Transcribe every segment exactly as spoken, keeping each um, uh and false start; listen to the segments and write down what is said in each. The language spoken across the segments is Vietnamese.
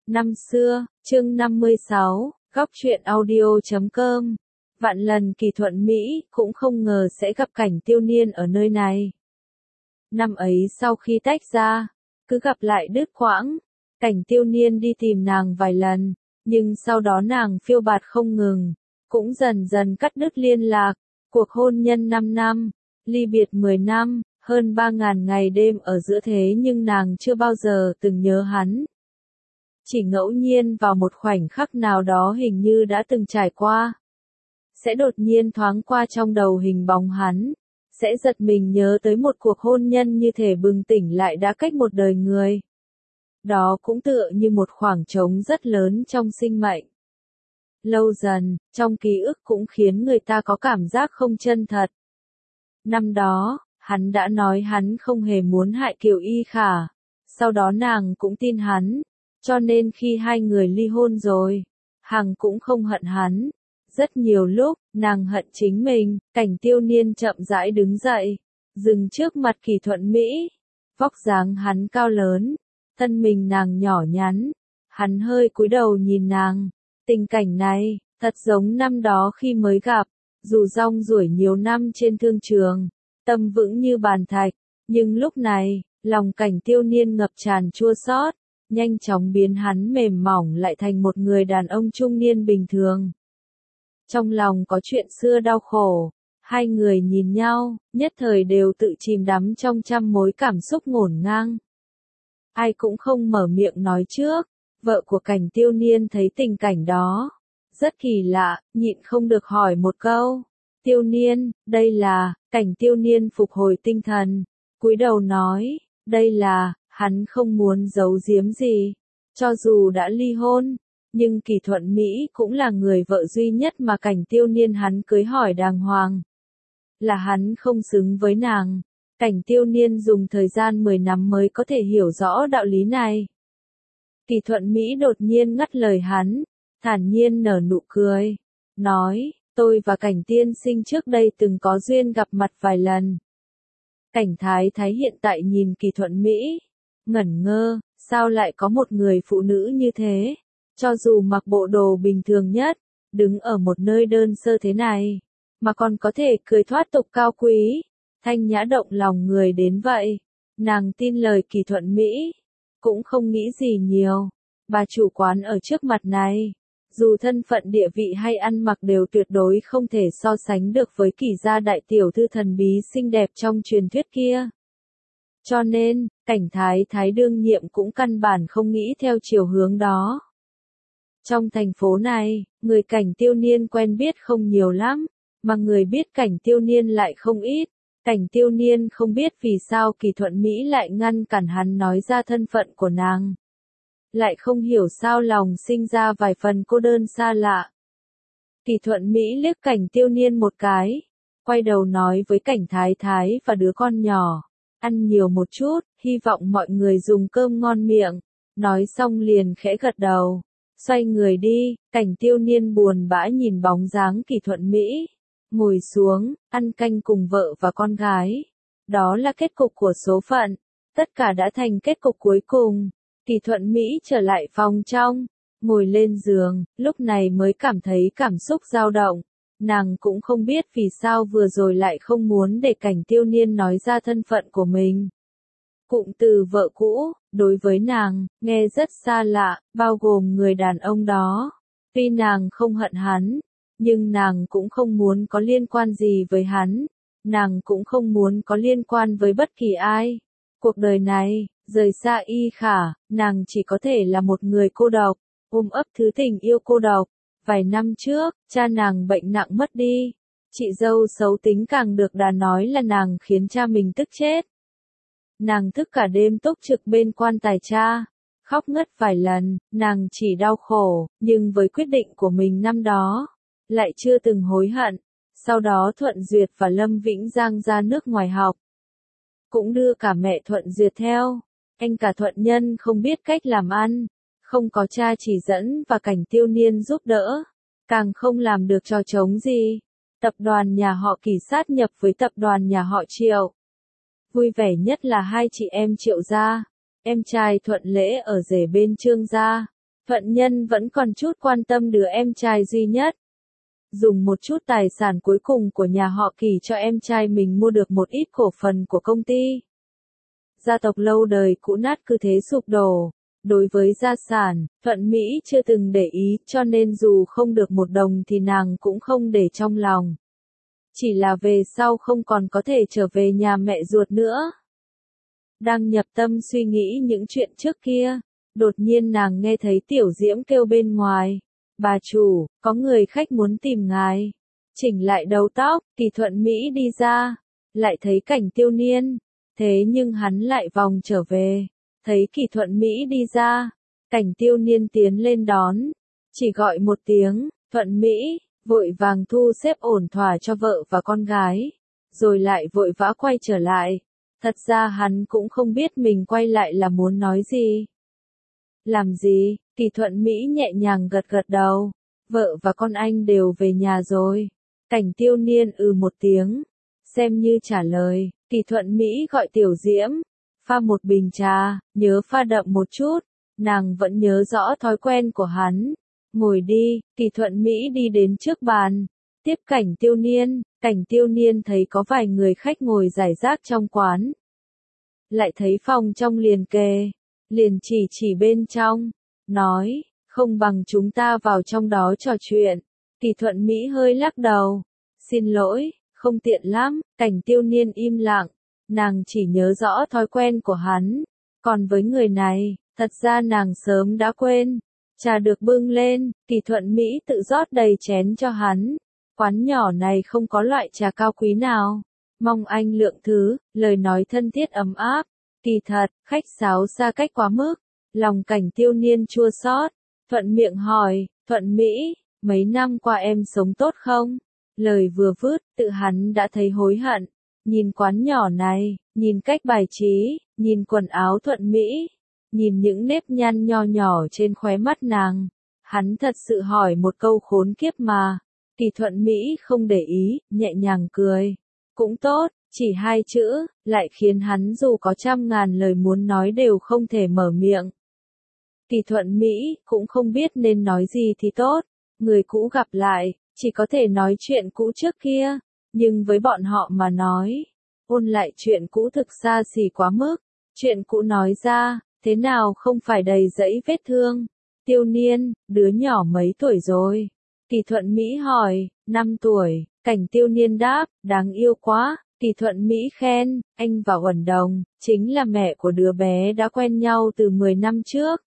Năm xưa, chương năm mươi sáu, góc truyện audio chấm com. Vạn lần Kỳ Thuận Mỹ cũng không ngờ sẽ gặp Cảnh Tiêu Niên ở nơi này. Năm ấy sau khi tách ra, cứ gặp lại đứt quãng, Cảnh Tiêu Niên đi tìm nàng vài lần, nhưng sau đó nàng phiêu bạt không ngừng, cũng dần dần cắt đứt liên lạc. Cuộc hôn nhân năm năm, ly biệt mười năm, hơn ba ngàn ngày đêm ở giữa thế nhưng nàng chưa bao giờ từng nhớ hắn. Chỉ ngẫu nhiên vào một khoảnh khắc nào đó hình như đã từng trải qua, sẽ đột nhiên thoáng qua trong đầu hình bóng hắn, sẽ giật mình nhớ tới một cuộc hôn nhân như thể bừng tỉnh lại đã cách một đời người. Đó cũng tựa như một khoảng trống rất lớn trong sinh mệnh. Lâu dần, trong ký ức cũng khiến người ta có cảm giác không chân thật. Năm đó, hắn đã nói hắn không hề muốn hại Kiều Y Khả, sau đó nàng cũng tin hắn, cho nên khi hai người ly hôn rồi, Hằng cũng không hận hắn. Rất nhiều lúc, nàng hận chính mình. Cảnh Tiêu Niên chậm rãi đứng dậy, dừng trước mặt Kỳ Thuận Mỹ. Vóc dáng hắn cao lớn, thân mình nàng nhỏ nhắn, hắn hơi cúi đầu nhìn nàng. Tình cảnh này, thật giống năm đó khi mới gặp, dù rong ruổi nhiều năm trên thương trường, tâm vững như bàn thạch, nhưng lúc này, lòng Cảnh Tiêu Niên ngập tràn chua xót, nhanh chóng biến hắn mềm mỏng lại thành một người đàn ông trung niên bình thường. Trong lòng có chuyện xưa đau khổ, hai người nhìn nhau, nhất thời đều tự chìm đắm trong trăm mối cảm xúc ngổn ngang. Ai cũng không mở miệng nói trước, vợ của Cảnh Tiêu Niên thấy tình cảnh đó, rất kỳ lạ, nhịn không được hỏi một câu. Tiêu Niên, đây là, Cảnh Tiêu Niên phục hồi tinh thần, cúi đầu nói, đây là, hắn không muốn giấu giếm gì, cho dù đã ly hôn. Nhưng Kỳ Thuận Mỹ cũng là người vợ duy nhất mà Cảnh Tiêu Niên hắn cưới hỏi đàng hoàng. Là hắn không xứng với nàng. Cảnh Tiêu Niên dùng thời gian mười năm mới có thể hiểu rõ đạo lý này. Kỳ Thuận Mỹ đột nhiên ngắt lời hắn, thản nhiên nở nụ cười, nói, tôi và Cảnh tiên sinh trước đây từng có duyên gặp mặt vài lần. Cảnh Thái Thái hiện tại nhìn Kỳ Thuận Mỹ, ngẩn ngơ, sao lại có một người phụ nữ như thế? Cho dù mặc bộ đồ bình thường nhất, đứng ở một nơi đơn sơ thế này, mà còn có thể cười thoát tục cao quý, thanh nhã động lòng người đến vậy. Nàng tin lời Kỳ Thuận Mỹ, cũng không nghĩ gì nhiều. Bà chủ quán ở trước mặt này, dù thân phận địa vị hay ăn mặc đều tuyệt đối không thể so sánh được với Kỳ gia đại tiểu thư thần bí xinh đẹp trong truyền thuyết kia. Cho nên, Cảnh Thái Thái đương nhiệm cũng căn bản không nghĩ theo chiều hướng đó. Trong thành phố này, người Cảnh Tiêu Niên quen biết không nhiều lắm, mà người biết Cảnh Tiêu Niên lại không ít. Cảnh Tiêu Niên không biết vì sao Kỳ Thuận Mỹ lại ngăn cản hắn nói ra thân phận của nàng. Lại không hiểu sao lòng sinh ra vài phần cô đơn xa lạ. Kỳ Thuận Mỹ liếc Cảnh Tiêu Niên một cái, quay đầu nói với Cảnh Thái Thái và đứa con nhỏ, ăn nhiều một chút, hy vọng mọi người dùng cơm ngon miệng. Nói xong liền khẽ gật đầu. Xoay người đi, Cảnh Tiêu Niên buồn bã nhìn bóng dáng Kỳ Thuận Mỹ, ngồi xuống, ăn canh cùng vợ và con gái. Đó là kết cục của số phận, tất cả đã thành kết cục cuối cùng. Kỳ Thuận Mỹ trở lại phòng trong, ngồi lên giường, lúc này mới cảm thấy cảm xúc dao động. Nàng cũng không biết vì sao vừa rồi lại không muốn để Cảnh Tiêu Niên nói ra thân phận của mình. Cụm từ vợ cũ, đối với nàng, nghe rất xa lạ, bao gồm người đàn ông đó. Tuy nàng không hận hắn, nhưng nàng cũng không muốn có liên quan gì với hắn. Nàng cũng không muốn có liên quan với bất kỳ ai. Cuộc đời này, rời xa Y Khả, nàng chỉ có thể là một người cô độc, ôm ấp thứ tình yêu cô độc. Vài năm trước, cha nàng bệnh nặng mất đi. Chị dâu xấu tính càng được đà nói là nàng khiến cha mình tức chết. Nàng thức cả đêm túc trực bên quan tài cha, khóc ngất vài lần, nàng chỉ đau khổ, nhưng với quyết định của mình năm đó, lại chưa từng hối hận. Sau đó Thuận Duyệt và Lâm Vĩnh Giang ra nước ngoài học, cũng đưa cả mẹ Thuận Duyệt theo. Anh cả Thuận Nhân không biết cách làm ăn, không có cha chỉ dẫn và Cảnh Tiêu Niên giúp đỡ, càng không làm được trò trống gì. Tập đoàn nhà họ Kỳ sát nhập với tập đoàn nhà họ Triệu. Vui vẻ nhất là hai chị em Triệu gia, em trai Thuận Lễ ở rể bên Trương gia, Thuận Nhân vẫn còn chút quan tâm đứa em trai duy nhất. Dùng một chút tài sản cuối cùng của nhà họ Kỳ cho em trai mình mua được một ít cổ phần của công ty. Gia tộc lâu đời cũ nát cứ thế sụp đổ. Đối với gia sản, Thuận Mỹ chưa từng để ý, cho nên dù không được một đồng thì nàng cũng không để trong lòng. Chỉ là về sau không còn có thể trở về nhà mẹ ruột nữa. Đang nhập tâm suy nghĩ những chuyện trước kia, đột nhiên nàng nghe thấy Tiểu Diễm kêu bên ngoài. Bà chủ, có người khách muốn tìm ngài. Chỉnh lại đầu tóc, Kỳ Thuận Mỹ đi ra, lại thấy Cảnh Tiêu Niên. Thế nhưng hắn lại vòng trở về. Thấy Kỳ Thuận Mỹ đi ra, Cảnh Tiêu Niên tiến lên đón. Chỉ gọi một tiếng, Thuận Mỹ, vội vàng thu xếp ổn thỏa cho vợ và con gái. Rồi lại vội vã quay trở lại. Thật ra hắn cũng không biết mình quay lại là muốn nói gì. Làm gì? Kỳ Thuận Mỹ nhẹ nhàng gật gật đầu. Vợ và con anh đều về nhà rồi. Cảnh Tiêu Niên ừ một tiếng. Xem như trả lời, Kỳ Thuận Mỹ gọi Tiểu Diễm. Pha một bình trà, nhớ pha đậm một chút. Nàng vẫn nhớ rõ thói quen của hắn. Ngồi đi, Kỳ Thuận Mỹ đi đến trước bàn. Tiếp Cảnh Tiêu Niên. Cảnh Tiêu Niên thấy có vài người khách ngồi rải rác trong quán. Lại thấy phòng trong liền kề. Liền chỉ chỉ bên trong. Nói, không bằng chúng ta vào trong đó trò chuyện. Kỳ Thuận Mỹ hơi lắc đầu. Xin lỗi, không tiện lắm. Cảnh Tiêu Niên im lặng. Nàng chỉ nhớ rõ thói quen của hắn. Còn với người này, thật ra nàng sớm đã quên. Trà được bưng lên, Kỳ Thuận Mỹ tự rót đầy chén cho hắn. Quán nhỏ này không có loại trà cao quý nào. Mong anh lượng thứ, lời nói thân thiết ấm áp. Kỳ thật, khách sáo xa cách quá mức. Lòng Cảnh Tiêu Niên chua xót. Thuận miệng hỏi, Thuận Mỹ, mấy năm qua em sống tốt không? Lời vừa vứt, tự hắn đã thấy hối hận. Nhìn quán nhỏ này, nhìn cách bài trí, nhìn quần áo Thuận Mỹ, nhìn những nếp nhăn nho nhỏ trên khóe mắt nàng. Hắn thật sự hỏi một câu khốn kiếp mà. Kỳ Thuận Mỹ không để ý, nhẹ nhàng cười. Cũng tốt, chỉ hai chữ, lại khiến hắn dù có trăm ngàn lời muốn nói đều không thể mở miệng. Kỳ Thuận Mỹ cũng không biết nên nói gì thì tốt. Người cũ gặp lại, chỉ có thể nói chuyện cũ trước kia. Nhưng với bọn họ mà nói, ôn lại chuyện cũ thực xa xỉ quá mức. Chuyện cũ nói ra, thế nào không phải đầy dẫy vết thương. Tiêu Niên, đứa nhỏ mấy tuổi rồi? Kỳ Thuận Mỹ hỏi, năm tuổi. Cảnh Tiêu Niên đáp, đáng yêu quá. Kỳ Thuận Mỹ khen, anh và Uẩn Đồng, chính là mẹ của đứa bé đã quen nhau từ mười năm trước.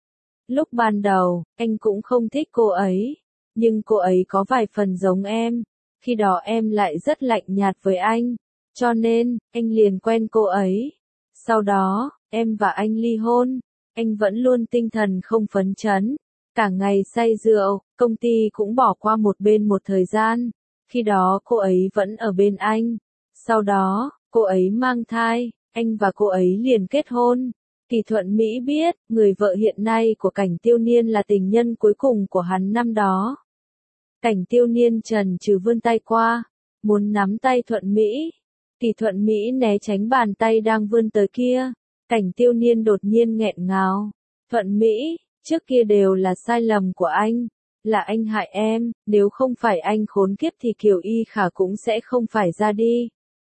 Lúc ban đầu, anh cũng không thích cô ấy. Nhưng cô ấy có vài phần giống em. Khi đó em lại rất lạnh nhạt với anh. Cho nên, anh liền quen cô ấy. Sau đó, em và anh ly hôn. Anh vẫn luôn tinh thần không phấn chấn. Cả ngày say rượu, công ty cũng bỏ qua một bên một thời gian. Khi đó cô ấy vẫn ở bên anh. Sau đó, cô ấy mang thai, anh và cô ấy liền kết hôn. Kỳ Thuận Mỹ biết, người vợ hiện nay của Cảnh Tiêu Niên là tình nhân cuối cùng của hắn năm đó. Cảnh Tiêu Niên trần trừ vươn tay qua, muốn nắm tay Thuận Mỹ. Kỳ Thuận Mỹ né tránh bàn tay đang vươn tới kia. Cảnh Tiêu Niên đột nhiên nghẹn ngào. Thuận Mỹ, trước kia đều là sai lầm của anh. Là anh hại em, nếu không phải anh khốn kiếp thì Kiều Y Khả cũng sẽ không phải ra đi.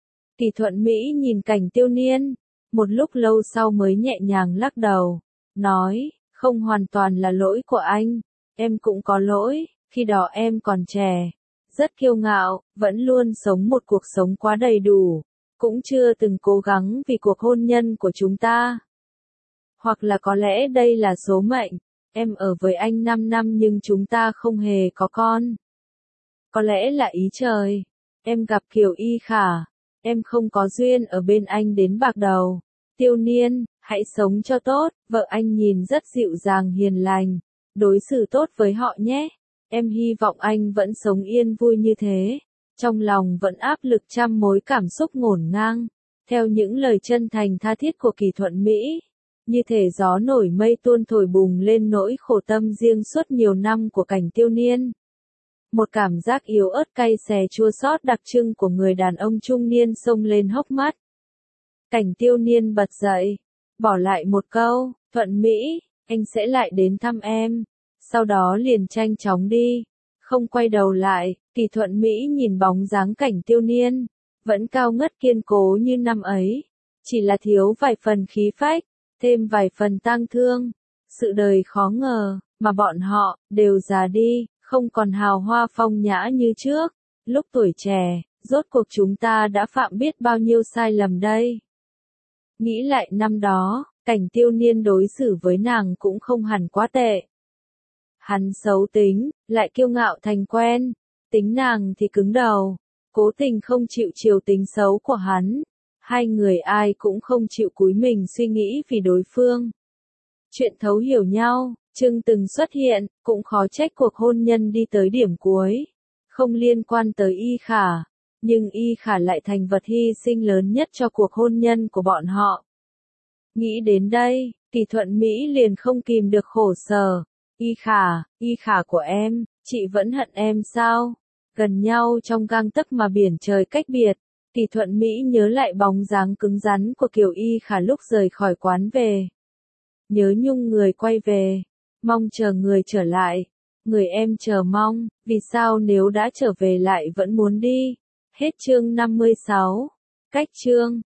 Kỳ Thuận Mỹ nhìn Cảnh Tiêu Niên, một lúc lâu sau mới nhẹ nhàng lắc đầu, nói, không hoàn toàn là lỗi của anh, em cũng có lỗi, khi đó em còn trẻ, rất kiêu ngạo, vẫn luôn sống một cuộc sống quá đầy đủ, cũng chưa từng cố gắng vì cuộc hôn nhân của chúng ta. Hoặc là có lẽ đây là số mệnh, em ở với anh năm năm nhưng chúng ta không hề có con. Có lẽ là ý trời, em gặp Kiều Y Khả. Em không có duyên ở bên anh đến bạc đầu. Tiêu Niên, hãy sống cho tốt, vợ anh nhìn rất dịu dàng hiền lành. Đối xử tốt với họ nhé. Em hy vọng anh vẫn sống yên vui như thế. Trong lòng vẫn áp lực trăm mối cảm xúc ngổn ngang. Theo những lời chân thành tha thiết của Kỳ Thuận Mỹ. Như thể gió nổi mây tuôn thổi bùng lên nỗi khổ tâm riêng suốt nhiều năm của Cảnh Tiêu Niên. Một cảm giác yếu ớt cay xè chua xót đặc trưng của người đàn ông trung niên xông lên hốc mắt. Cảnh Tiêu Niên bật dậy, bỏ lại một câu, Thuận Mỹ, anh sẽ lại đến thăm em. Sau đó liền nhanh chóng đi, không quay đầu lại. Kỳ Thuận Mỹ nhìn bóng dáng Cảnh Tiêu Niên, vẫn cao ngất kiên cố như năm ấy, chỉ là thiếu vài phần khí phách, thêm vài phần tang thương. Sự đời khó ngờ, mà bọn họ đều già đi, không còn hào hoa phong nhã như trước. Lúc tuổi trẻ, rốt cuộc chúng ta đã phạm biết bao nhiêu sai lầm đây. Nghĩ lại năm đó, Cảnh Tiêu Niên đối xử với nàng cũng không hẳn quá tệ. Hắn xấu tính, lại kiêu ngạo thành quen, tính nàng thì cứng đầu, cố tình không chịu chiều tính xấu của hắn. Hai người ai cũng không chịu cúi mình suy nghĩ vì đối phương. Chuyện thấu hiểu nhau, Trưng từng xuất hiện, cũng khó trách cuộc hôn nhân đi tới điểm cuối. Không liên quan tới Y Khả, nhưng Y Khả lại thành vật hy sinh lớn nhất cho cuộc hôn nhân của bọn họ. Nghĩ đến đây, Kỳ Thuận Mỹ liền không kìm được khổ sở. Y Khả, Y Khả của em, chị vẫn hận em sao? Gần nhau trong gang tấc mà biển trời cách biệt. Kỳ Thuận Mỹ nhớ lại bóng dáng cứng rắn của Kiều Y Khả lúc rời khỏi quán về. Nhớ nhung người quay về, mong chờ người trở lại. Người em chờ mong, vì sao nếu đã trở về lại vẫn muốn đi? Hết chương năm mươi sáu. Cách chương